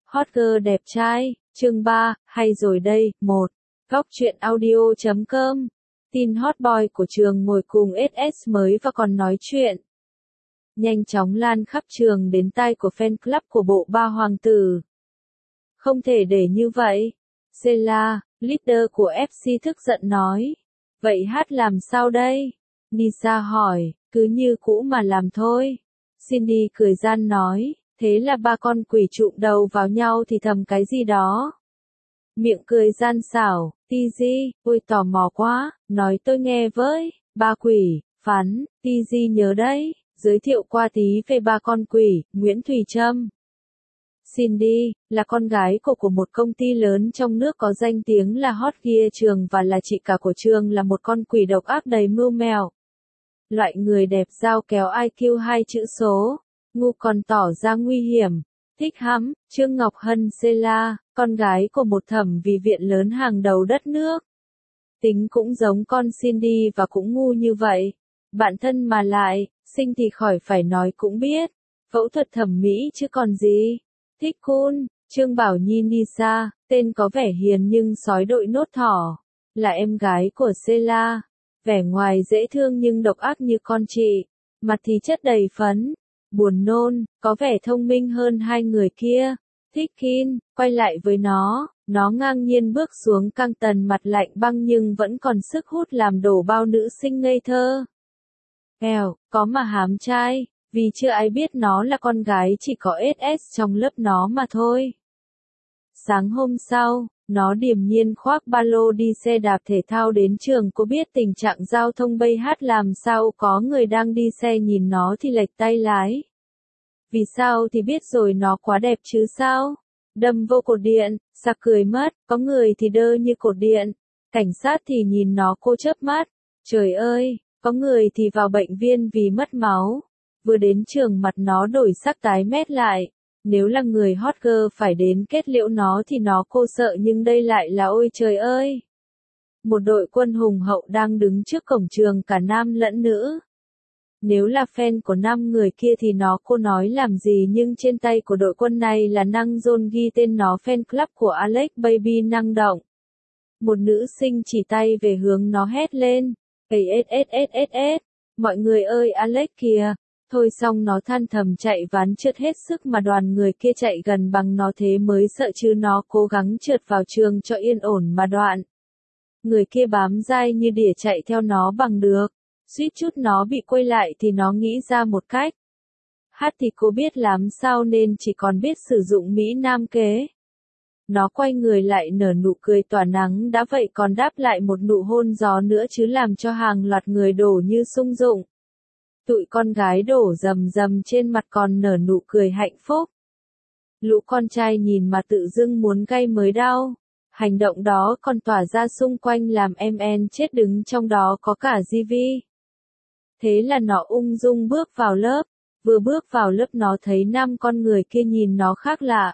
Hot girl đẹp trai, chương 3, hay rồi đây, 1. Góc truyện audio.com. Tin hot boy của trường ngồi cùng SS mới và còn nói chuyện. Nhanh chóng lan khắp trường đến tai của fan club của bộ ba hoàng tử. Không thể để như vậy. Sela, leader của FC tức giận nói. Vậy hát làm sao đây? Nisa hỏi, cứ như cũ mà làm thôi. Cindy cười gian nói, thế là ba con quỷ trụm đầu vào nhau thì thầm cái gì đó. Miệng cười gian xảo, Tizi, ôi tò mò quá, nói tôi nghe với, ba quỷ, phán, Tizi nhớ đấy, giới thiệu qua tí về ba con quỷ, Nguyễn Thùy Trâm. Cindy, là con gái của một công ty lớn trong nước có danh tiếng là hot gear trường và là chị cả của trường là một con quỷ độc ác đầy mưu mèo. Loại người đẹp dao kéo IQ 2 chữ số, ngu còn tỏ ra nguy hiểm, thích hắm, Trương Ngọc Hân Sela, con gái của một thẩm mỹ viện lớn hàng đầu đất nước. Tính cũng giống con Cindy và cũng ngu như vậy. Bạn thân mà lại, sinh thì khỏi phải nói cũng biết. Phẫu thuật thẩm mỹ chứ còn gì. Thích cool, Trương Bảo Nhi Nisa, tên có vẻ hiền nhưng sói đội nốt thỏ. Là em gái của Sela. Vẻ ngoài dễ thương nhưng độc ác như con chị. Mặt thì chất đầy phấn. Buồn nôn, có vẻ thông minh hơn hai người kia. Thích Kin, quay lại với nó ngang nhiên bước xuống căng tần mặt lạnh băng nhưng vẫn còn sức hút làm đổ bao nữ sinh ngây thơ. Eo, có mà hám trai, vì chưa ai biết nó là con gái chỉ có SS trong lớp nó mà thôi. Sáng hôm sau, nó điềm nhiên khoác ba lô đi xe đạp thể thao đến trường. Cô biết tình trạng giao thông bây hát làm sao có người đang đi xe nhìn nó thì lệch tay lái. Vì sao thì biết rồi, nó quá đẹp chứ sao? Đâm vô cột điện, sặc cười mất, có người thì đơ như cột điện. Cảnh sát thì nhìn nó cô chớp mắt. Trời ơi, có người thì vào bệnh viện vì mất máu. Vừa đến trường mặt nó đổi sắc tái mét lại. Nếu là người hot girl phải đến kết liễu nó thì nó cô sợ nhưng đây lại là ôi trời ơi. Một đội quân hùng hậu đang đứng trước cổng trường cả nam lẫn nữ. Nếu là fan của 5 người kia thì nó cô nói làm gì nhưng trên tay của đội quân này là năng John ghi tên nó fan club của Alex Baby năng động. Một nữ sinh chỉ tay về hướng nó hét lên. SSSSS, mọi người ơi Alex kìa. Thôi xong nó than thầm chạy ván trượt hết sức mà đoàn người kia chạy gần bằng nó thế mới sợ chứ nó cố gắng trượt vào trường cho yên ổn mà đoạn. Người kia bám dai như đỉa chạy theo nó bằng được. Suýt chút nó bị quay lại thì nó nghĩ ra một cách. Hát thì cô biết lắm sao nên chỉ còn biết sử dụng Mỹ Nam kế. Nó quay người lại nở nụ cười tỏa nắng đã vậy còn đáp lại một nụ hôn gió nữa chứ làm cho hàng loạt người đổ như sung dụng. Tụi con gái đổ rầm rầm trên mặt còn nở nụ cười hạnh phúc. Lũ con trai nhìn mà tự dưng muốn gay mới đau. Hành động đó còn tỏa ra xung quanh làm MN chết đứng trong đó có cả GV. Thế là nó ung dung bước vào lớp. Vừa bước vào lớp nó thấy 5 con người kia nhìn nó khác lạ.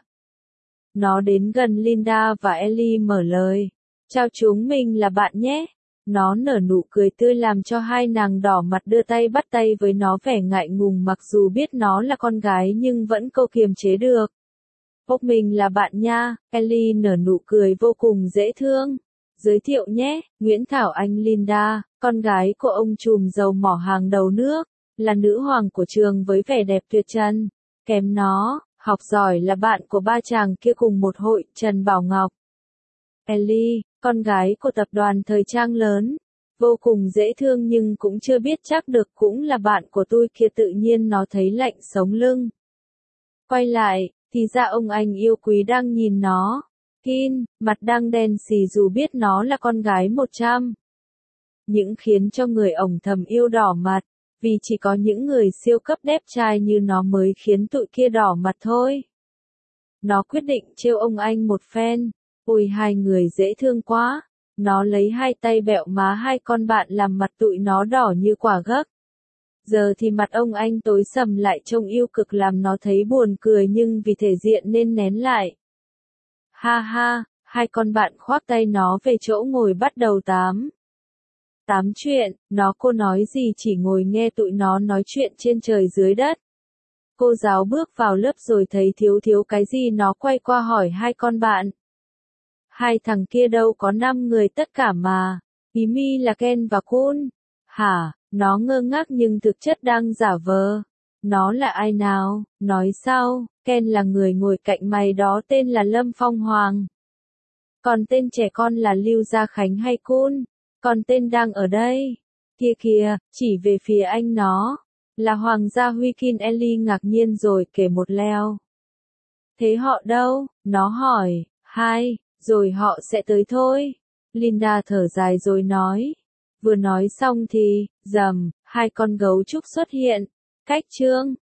Nó đến gần Linda và Ellie mở lời. Chào chúng mình là bạn nhé. Nó nở nụ cười tươi làm cho hai nàng đỏ mặt đưa tay bắt tay với nó vẻ ngại ngùng mặc dù biết nó là con gái nhưng vẫn câu kiềm chế được. Bốc mình là bạn nha, Ellie nở nụ cười vô cùng dễ thương. Giới thiệu nhé, Nguyễn Thảo Anh Linda, con gái của ông trùm dầu mỏ hàng đầu nước, là nữ hoàng của trường với vẻ đẹp tuyệt trần. Kèm nó, học giỏi là bạn của ba chàng kia cùng một hội, Trần Bảo Ngọc. Ellie, con gái của tập đoàn thời trang lớn, vô cùng dễ thương nhưng cũng chưa biết chắc được cũng là bạn của tôi kia tự nhiên nó thấy lạnh sống lưng. Quay lại, thì ra ông anh yêu quý đang nhìn nó. Kin, mặt đang đen xì dù biết nó là con gái 100. Những khiến cho người ổng thầm yêu đỏ mặt, vì chỉ có những người siêu cấp đẹp trai như nó mới khiến tụi kia đỏ mặt thôi. Nó quyết định trêu ông anh một phen. Ôi hai người dễ thương quá. Nó lấy hai tay bẹo má hai con bạn làm mặt tụi nó đỏ như quả gấc. Giờ thì mặt ông anh tối sầm lại trông yêu cực làm nó thấy buồn cười nhưng vì thể diện nên nén lại. Ha ha, hai con bạn khoác tay nó về chỗ ngồi bắt đầu tám chuyện, nó cô nói gì chỉ ngồi nghe tụi nó nói chuyện trên trời dưới đất. Cô giáo bước vào lớp rồi thấy thiếu thiếu cái gì nó quay qua hỏi hai con bạn. Hai thằng kia đâu có 5 người tất cả mà. Mimi là Ken và Kun. Hả, nó ngơ ngác nhưng thực chất đang giả vờ. Nó là ai nào, nói sao, Ken là người ngồi cạnh mày đó tên là Lâm Phong Hoàng. Còn tên trẻ con là Lưu Gia Khánh hay Kun. Còn tên đang ở đây. Kia kìa, chỉ về phía anh nó. Là Hoàng gia Huy Kin. Ellie ngạc nhiên rồi kể một leo. Thế họ đâu? Nó hỏi. Hai, rồi họ sẽ tới thôi. Linda thở dài rồi nói. Vừa nói xong thì, rầm, hai con gấu trúc xuất hiện. Cách chương